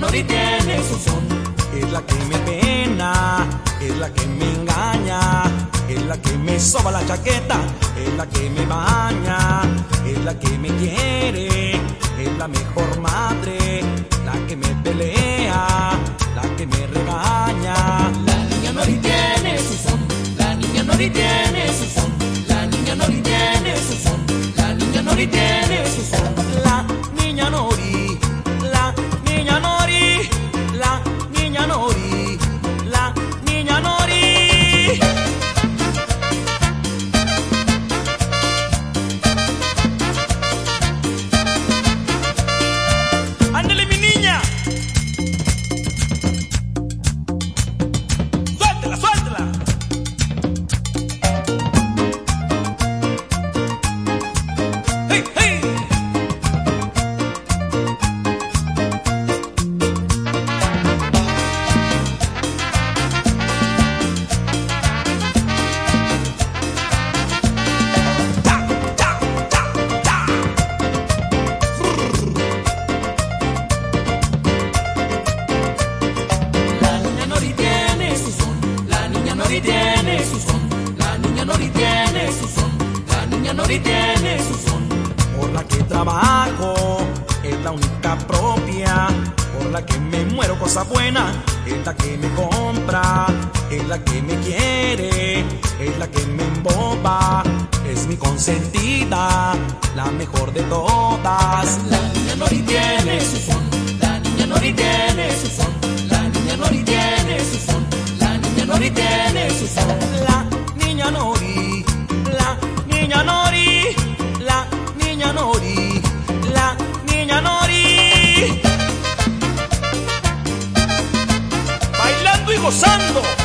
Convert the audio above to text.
Nori tiene su son. Es la que me pena, es la que me engaña, es la que me soba la chaqueta, es la que me baña, es la que me quiere, es la mejor madre, la que me pelea, la que me regaña. La niña Nori tiene su son. La niña Nori tiene su son. La niña Nori tiene su son. La niña Nori tiene su son. La niña Nori, la niña Nori, la niña Nori, la niña Nori. ¡Ándale, mi niña! ¡Suéltela, suéltela! ¡Hey, hey! La niña Nori tiene su son. La niña Nori tiene su son. La niña Nori tiene su son. La niña Nori tiene su son. Por la que trabajo, es la única propia, por la que me muero cosa buena, es la que me compra, es la que me quiere, es la que me emboba, es mi consentida, la mejor de todas. La niña Nori tiene su son. La niña Nori tiene su son. La niña Nori tiene su son. La niña Nori tiene su son. La niña Nori, la niña Nori, la niña Nori, la niña Nori. Bailando y gozando.